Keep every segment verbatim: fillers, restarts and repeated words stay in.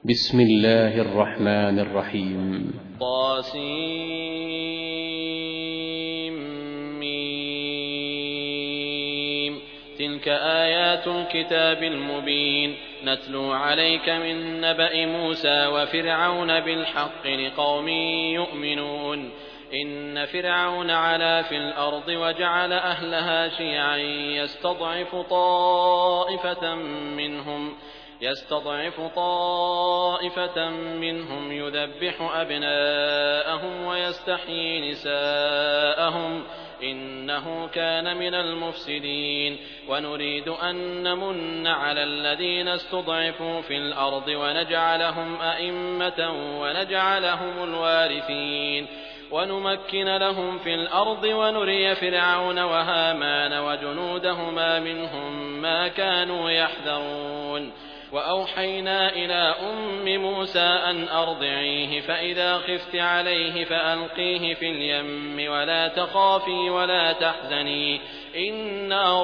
بسم الله الرحمن الرحيم. طاسيم. تلك آيات الكتاب المبين نتلو عليك من نبأ موسى وفرعون بالحق لقوم يؤمنون. إن فرعون علا في الأرض وجعل أهلها شيعا يستضعف طائفة منهم يستضعف طائفة منهم يذبح أبناءهم ويستحيي نساءهم إنه كان من المفسدين. ونريد أن نمن على الذين استضعفوا في الأرض ونجعلهم أئمة ونجعلهم الوارثين ونمكن لهم في الأرض ونري فرعون وهامان وجنودهما منهم ما كانوا يحذرون. وأوحينا إلى أم موسى أن أرضعيه فإذا خفت عليه فألقيه في اليم ولا تخافي ولا تحزني إنا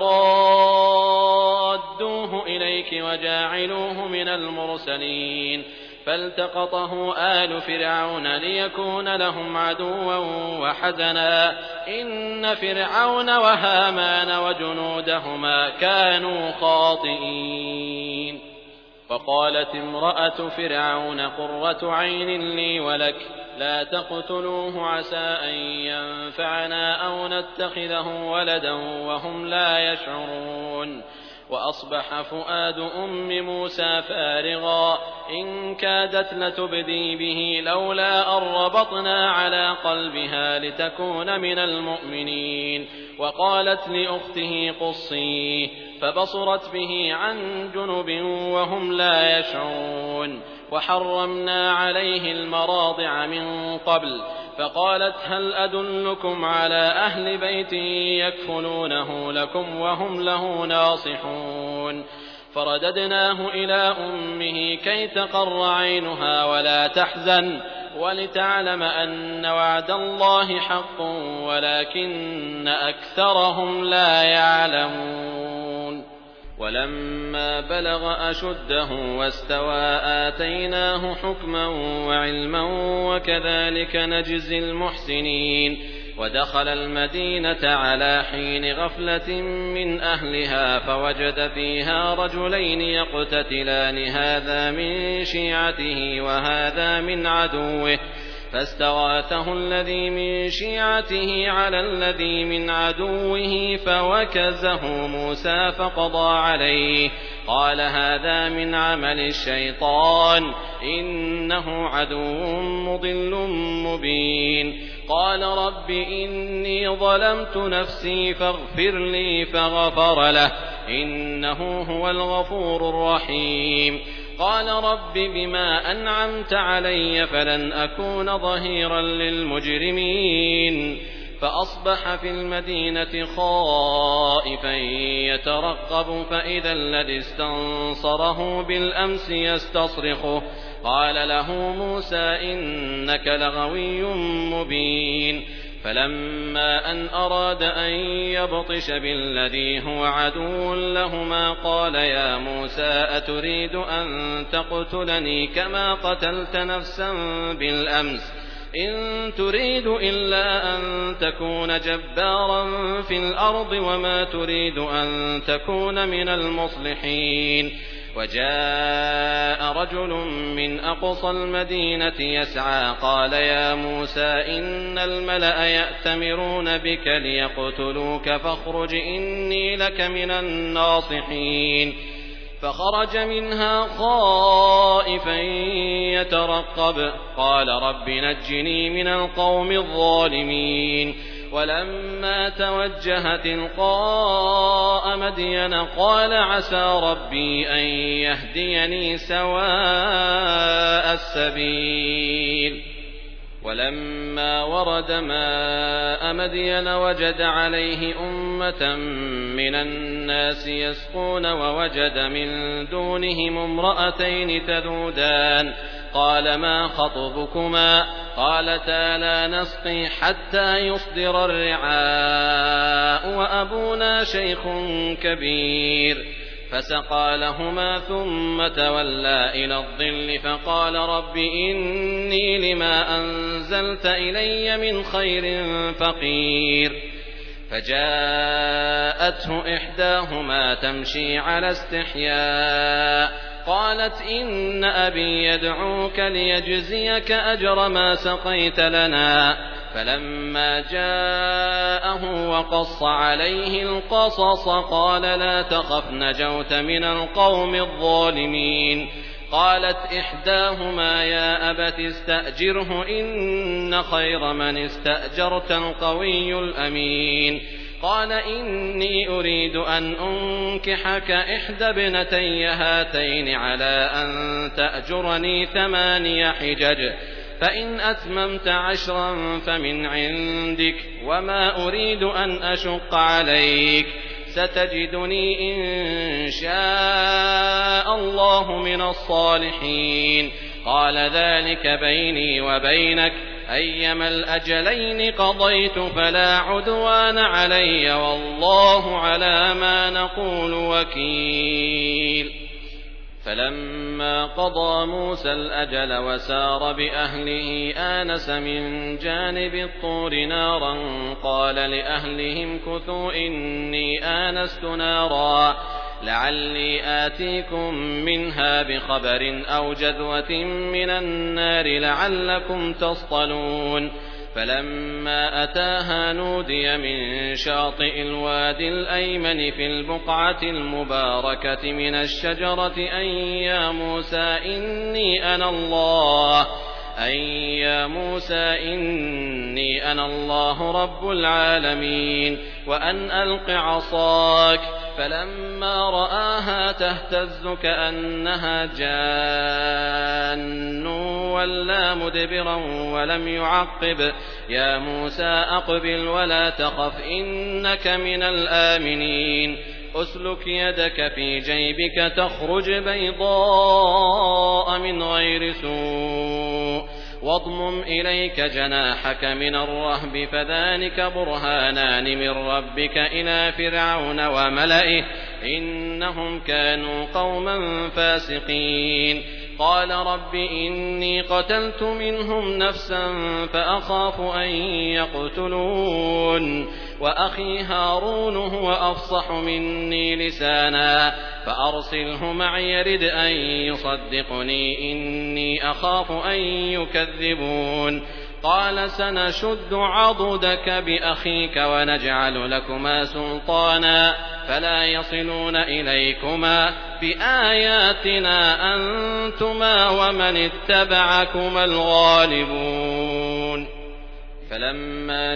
رادوه إليك وجاعلوه من المرسلين. فالتقطه آل فرعون ليكون لهم عدوا وحزنا إن فرعون وهامان وجنودهما كانوا خاطئين. وقالت امرأة فرعون قرة عين لي ولك لا تقتلوه عسى أن ينفعنا أو نتخذه ولدا وهم لا يشعرون. وأصبح فؤاد أم موسى فارغا إن كادت لتبدي به لولا أن ربطنا على قلبها لتكون من المؤمنين. وقالت لأخته قصيه فبصرت به عن جنب وهم لا يشعرون. وحرمنا عليه المراضع من قبل فقالت هل أدلكم على أهل بيت يكفلونه لكم وهم له ناصحون. فرددناه إلى أمه كي تقر عينها ولا تحزن ولتعلم أن وعد الله حق ولكن أكثرهم لا يعلمون. ولما بلغ أشده واستوى آتيناه حكما وعلما وكذلك نجزي المحسنين. ودخل المدينة على حين غفلة من أهلها فوجد فيها رجلين يقتتلان هذا من شيعته وهذا من عدوه فاستغاثه الذي من شيعته على الذي من عدوه فوكزه موسى فقضى عليه قال هذا من عمل الشيطان إنه عدو مضل مبين. قال رب إني ظلمت نفسي فاغفر لي فغفر له إنه هو الغفور الرحيم. قال رب بما أنعمت علي فلن أكون ظهيرا للمجرمين. فأصبح في المدينة خائفا يترقب فإذا الذي استنصره بالأمس يستصرخه قال له موسى إنك لغوي مبين. فلما أن أراد أن يبطش بالذي هو عدو لهما قال يا موسى أتريد أن تقتلني كما قتلت نفسا بالأمس إن تريد إلا أن تكون جبارا في الأرض وما تريد أن تكون من المصلحين. وجاء رجل من أقصى المدينة يسعى قال يا موسى إن الملأ يأتمرون بك ليقتلوك فاخرج إني لك من الناصحين. فخرج منها خائفا يترقب قال رب نجني من القوم الظالمين. ولما توجه تلقاء مدين قال عسى ربي أن يهديني سواء السبيل. ولما ورد ماء مدين وجد عليه أمة من الناس يسقون ووجد من دونهم امرأتين تذودان قال ما خطبكما قالتا لا نسقي حتى يصدر الرعاء وأبونا شيخ كبير. فسقى لهما ثم تولى إلى الظل فقال رب إني لما أنزلت إلي من خير فقير. فجاءته إحداهما تمشي على استحياء قالت إن أبي يدعوك ليجزيك أجر ما سقيت لنا. فلما جاءه وقص عليه القصص قال لا تخف نجوت من القوم الظالمين. قالت إحداهما يا أبت استأجره إن خير من استأجرت القوي الأمين. قال إني أريد أن أنكحك إحدى ابنتي هاتين على أن تأجرني ثماني حجج فإن أتممت عشرا فمن عندك وما أريد أن أشق عليك ستجدني إن شاء الله من الصالحين. قال ذلك بيني وبينك أيما الأجلين قضيت فلا عدوان علي والله على ما نقول وكيل. فلما قضى موسى الأجل وسار بأهله آنس من جانب الطور نارا قال لأهلهم كثوا إني آنست نارا لعلي آتيكم منها بخبر أو جذوة من النار لعلكم تصطلون. فلما أتاها نودي من شاطئ الوادي الأيمن في البقعة المباركة من الشجرة أن يا موسى إني أنا الله أن يا موسى إني أنا الله رب العالمين وأن ألق عصاك. فلما رآها تهتز كأنها جان ولا مدبرا ولم يعقب يا موسى أقبل ولا تخف إنك من الآمنين. أسلك يدك في جيبك تخرج بيضاء من غير سوء واضمم إليك جناحك من الرهب فذلك برهانان من ربك إلى فرعون وملئه إنهم كانوا قوما فاسقين. قال رب إني قتلت منهم نفسا فأخاف أن يقتلون وأخي هارون هو أفصح مني لسانا فأرسله معي يرد أن يصدقني إني أخاف أن يكذبون. قال سنشد عضدك بأخيك ونجعل لكما سلطانا فلا يصلون إليكما بآياتنا أنتما ومن اتبعكما الغالبون. فلما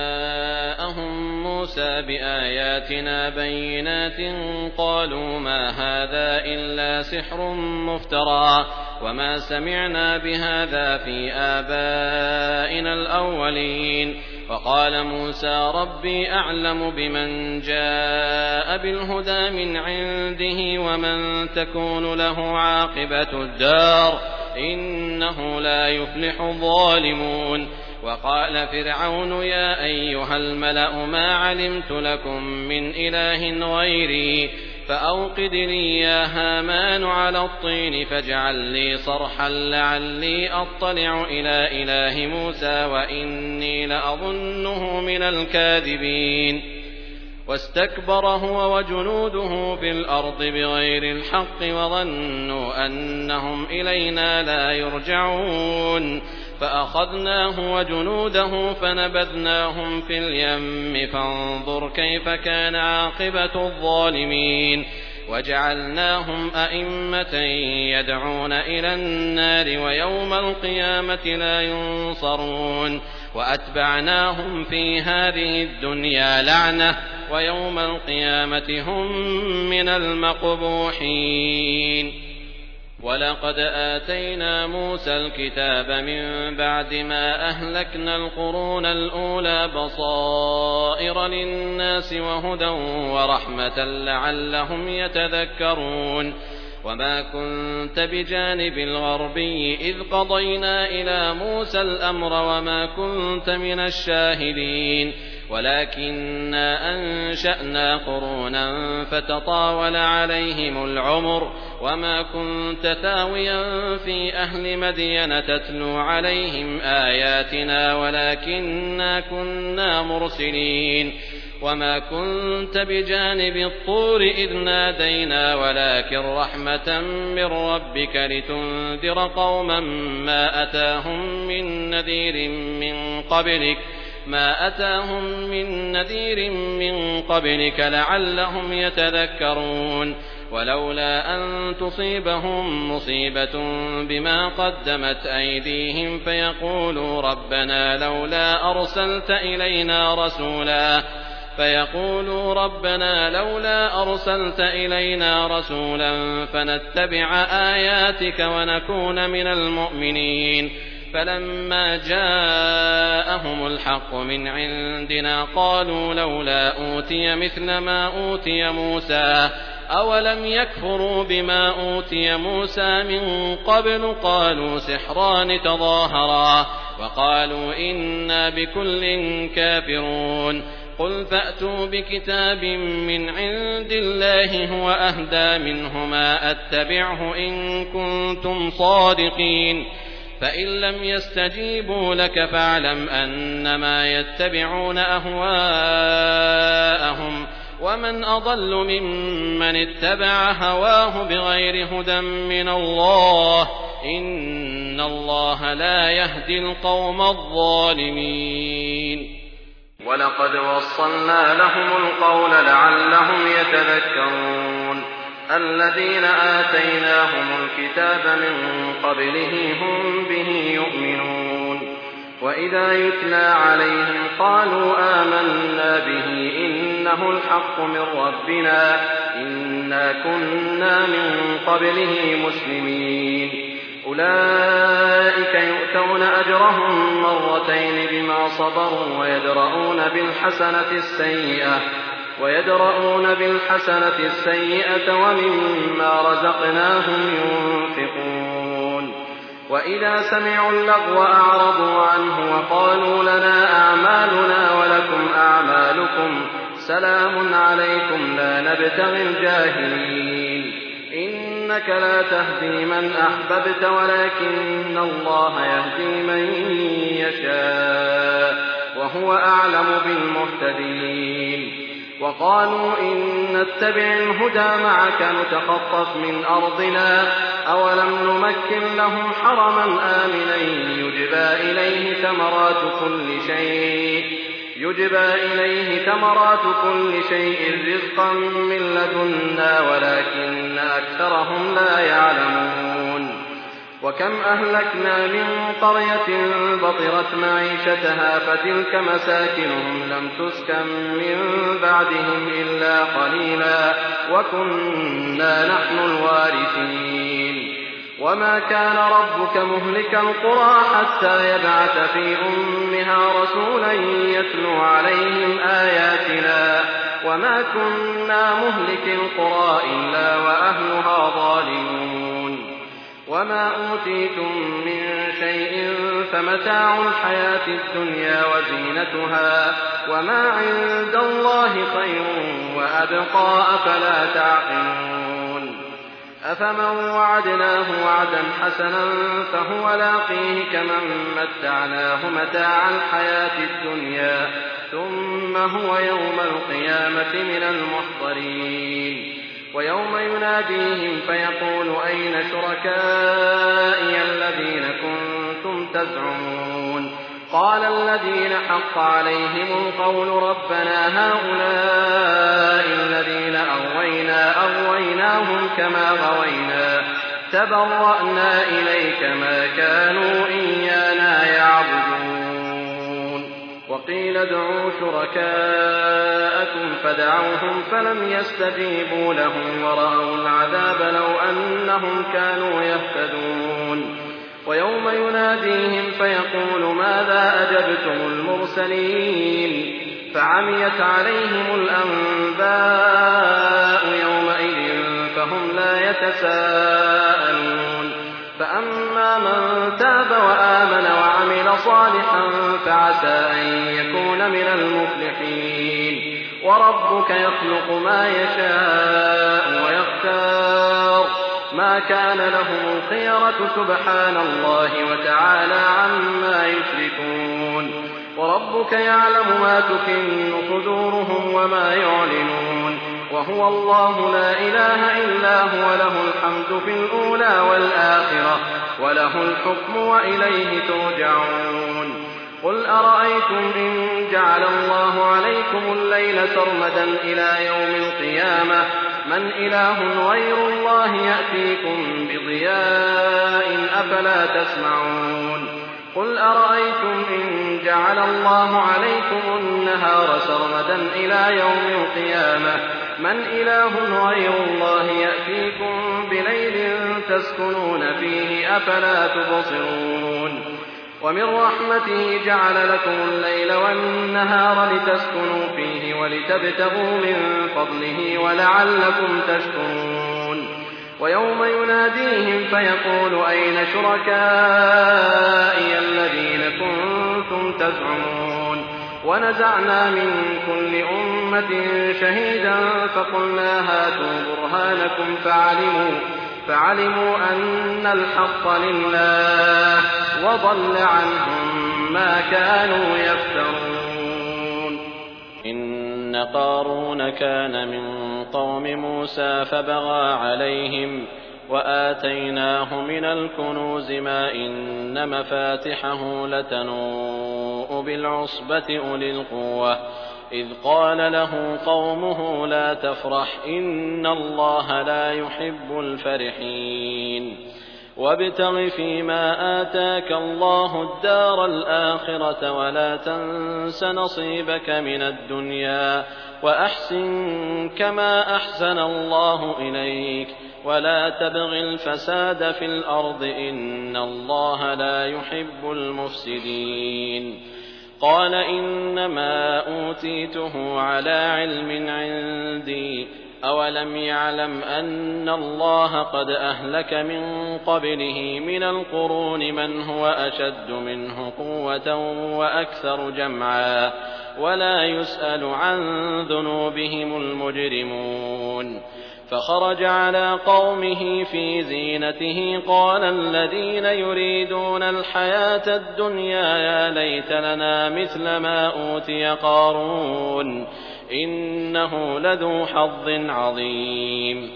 جاءهم موسى بآياتنا بينات قالوا ما هذا إلا سحر مفترى وما سمعنا بهذا في آبائنا الأولين. وقال موسى ربي أعلم بمن جاء بالهدى من عنده ومن تكون له عاقبة الدار إنه لا يفلح الظالمون. وقال فرعون يا أيها الملأ ما علمت لكم من إله غيري فأوقد لي يا هامان على الطين فاجعل لي صرحا لعلي أطلع إلى إله موسى وإني لأظنه من الكاذبين. واستكبر هو وجنوده في الأرض بغير الحق وظنوا أنهم إلينا لا يرجعون. فأخذناه وجنوده فنبذناهم في اليم فانظر كيف كان عاقبة الظالمين. وجعلناهم أئمة يدعون إلى النار ويوم القيامة لا ينصرون. وأتبعناهم في هذه الدنيا لعنة ويوم القيامة هم من المقبوحين. ولقد آتينا موسى الكتاب من بعد ما أهلكنا القرون الأولى بصائر للناس وهدى ورحمة لعلهم يتذكرون. وما كنت بجانب الغربي إذ قضينا إلى موسى الأمر وما كنت من الشاهدين. ولكننا أنشأنا قرونا فتطاول عليهم العمر وما كنت ثاويا في أهل مدين تتلو عليهم آياتنا ولكننا كنا مرسلين وما كنت بجانب الطور إذ نادينا ولكن رحمة من ربك لتنذر قوما ما أتاهم من نذير من قبلك ما أتاهم من نذير من قبلك لعلهم يتذكرون ولولا أن تصيبهم مصيبة بما قدمت أيديهم فيقولوا ربنا لولا أرسلت إلينا رسولا فيقولوا ربنا لولا أرسلت إلينا رسولا فنتبع آياتك ونكون من المؤمنين فلما جاءهم الحق من عندنا قالوا لولا أوتي مثل ما أوتي موسى أولم يكفروا بما أوتي موسى من قبل قالوا سحران تظاهرا وقالوا إنا بكل كافرون قل فأتوا بكتاب من عند الله هو أهدى منهما أتبعه إن كنتم صادقين فإن لم يستجيبوا لك فاعلم أنما يتبعون أهواءهم ومن أضل ممن اتبع هواه بغير هدى من الله إن الله لا يهدي القوم الظالمين ولقد وصلنا لهم القول لعلهم يتذكرون الذين آتيناهم الكتاب من قبله هم به يؤمنون وإذا يتلى عليهم قالوا آمنا به إنه الحق من ربنا إنا كنا من قبله مسلمين أولئك يؤتون أجرهم مرتين بما صبروا ويدرؤون بالحسنة السيئة ويدرؤون بالحسنة السيئة ومما رزقناهم ينفقون وإذا سمعوا اللغو أعرضوا عنه وقالوا لنا أعمالنا ولكم أعمالكم سلام عليكم لا نبتغي الجاهلين إنك لا تهدي من أحببت ولكن الله يهدي من يشاء وهو أعلم بالمهتدين وقالوا إن نتبع الهدى معك نتخطف من أرضنا أولم نمكن لهم حرما آمنا يجبى إليه ثمرات كل شيء يجبى إليه ثمرات كل شيء رزقا من لدنا ولكن أكثرهم لا يعلمون وكم أهلكنا من قرية بطرت معيشتها فتلك مساكنهم لم تسكن من بعدهم إلا قليلا وكنا نحن الوارثين وما كان ربك مهلك القرى حتى يبعث في أمها رسولا يتلو عليهم آياتنا وما كنا مهلك القرى إلا وأهلها ظالمون وما أوتيتم من شيء فمتاع الحياة الدنيا وزينتها وما عند الله خير وأبقى أفلا تعقلون أفمن وعدناه وعدا حسنا فهو لاقيه كمن متعناه متاع الحياة الدنيا ثم هو يوم القيامة من المحضرين ويوم يناديهم فيقول أين شركائي الذين كنتم تزعمون قال الذين حق عليهم القول ربنا هؤلاء الذين أغوينا أغويناهم كما غوينا تبرأنا إليك ما كانوا إيانا يعبدون وقيل ادعوا شركاءكم فدعوهم فلم يستجيبوا لهم ورأوا العذاب لو أنهم كانوا يهتدون ويوم يناديهم فيقول ماذا أجبتم المرسلين فعميت عليهم الأنباء يومئذ فهم لا يتساءلون فأما من تاب وآمن وعمل صالحا فعسى أن يكون من المفلحين وربك يخلق ما يشاء ويختار ما كان لهم الخيرة سبحان الله وتعالى عما يشركون وربك يعلم ما تكن صدورهم وما يعلنون وهو الله لا إله إلا هو له الحمد في الأولى والآخرة وله الحكم وإليه ترجعون قل أرأيتم إن جعل الله عليكم الليل سرمدا إلى يوم القيامة من إله غير الله يأتيكم بضياء أفلا تسمعون قل أرأيتم إن جعل الله عليكم النهار سرمدا إلى يوم القيامة من إله غير الله يأتيكم بليل تسكنون فيه أفلا تبصرون ومن رحمته جعل لكم الليل والنهار لتسكنوا فيه ولتبتغوا من فضله ولعلكم تشكرون ويوم يناديهم فيقول أين شركائي الذين كنتم تزعمون ونزعنا من كل أمة شهيدا فقلنا هاتوا برهانكم فعلموا, فعلموا أن الحق لله وضل عنهم ما كانوا يفترون. إن قارون كان من قوم موسى فبغى عليهم وآتيناه من الكنوز ما إن مفاتحه لتنوء بالعصبة أولي القوة إذ قال له قومه لا تفرح إن الله لا يحب الفرحين وابتغ فيما آتاك الله الدار الآخرة ولا تنس نصيبك من الدنيا وأحسن كما أحسن الله إليك ولا تبغ الفساد في الأرض إن الله لا يحب المفسدين قال إنما أوتيته على علم عندي أولم يعلم أن الله قد أهلك من قبله من القرون من هو أشد منه قوة وأكثر جمعا ولا يسأل عن ذنوبهم المجرمون فخرج على قومه في زينته قال الذين يريدون الحياة الدنيا يا ليت لنا مثل ما أوتي قارون إنه لذو حظ عظيم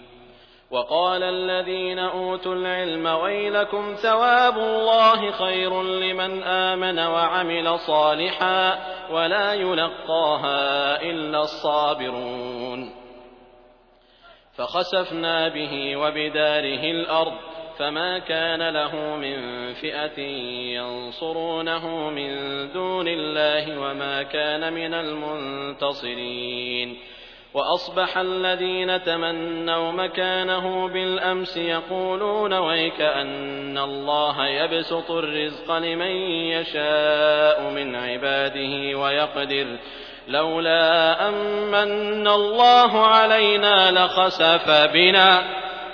وقال الذين أوتوا العلم ويلكم ثواب الله خير لمن آمن وعمل صالحا ولا يلقاها إلا الصابرون فخسفنا به وبداره الأرض فما كان له من فئة ينصرونه من دون الله وما كان من المنتصرين وأصبح الذين تمنوا مكانه بالأمس يقولون ويك أن الله يبسط الرزق لمن يشاء من عباده ويقدر لولا أمن الله علينا لخسف بنا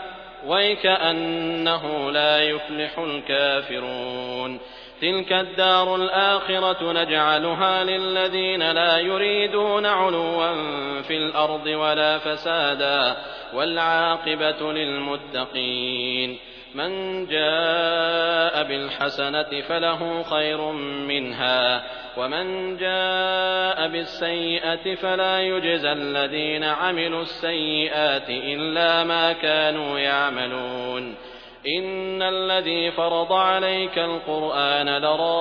ويكأنه لا يفلح الكافرون تلك الدار الآخرة نجعلها للذين لا يريدون علوا في الأرض ولا فسادا والعاقبة للمتقين من جاء بالحسنة فله خير منها ومن جاء بالسيئة فلا يجزى الذين عملوا السيئات إلا ما كانوا يعملون إن الذي فرض عليك القرآن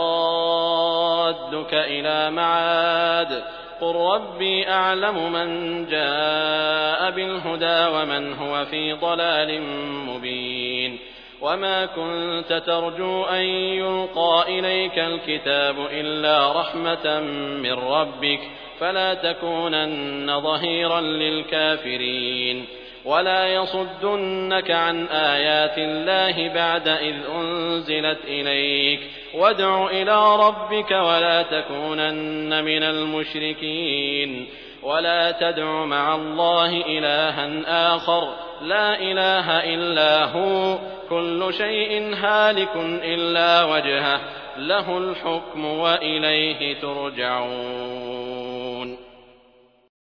لرادك إلى معاد قل ربي أعلم من جاء بالهدى ومن هو في ضلال مبين وما كنت ترجو أن يلقى إليك الكتاب إلا رحمة من ربك فلا تكونن ظهيرا للكافرين ولا يصدنك عن آيات الله بعد إذ أنزلت إليك وادع إلى ربك ولا تكونن من المشركين ولا تدع مع الله إلها آخر لا إله إلا هو كل شيء هالك إلا وجهه له الحكم وإليه ترجعون.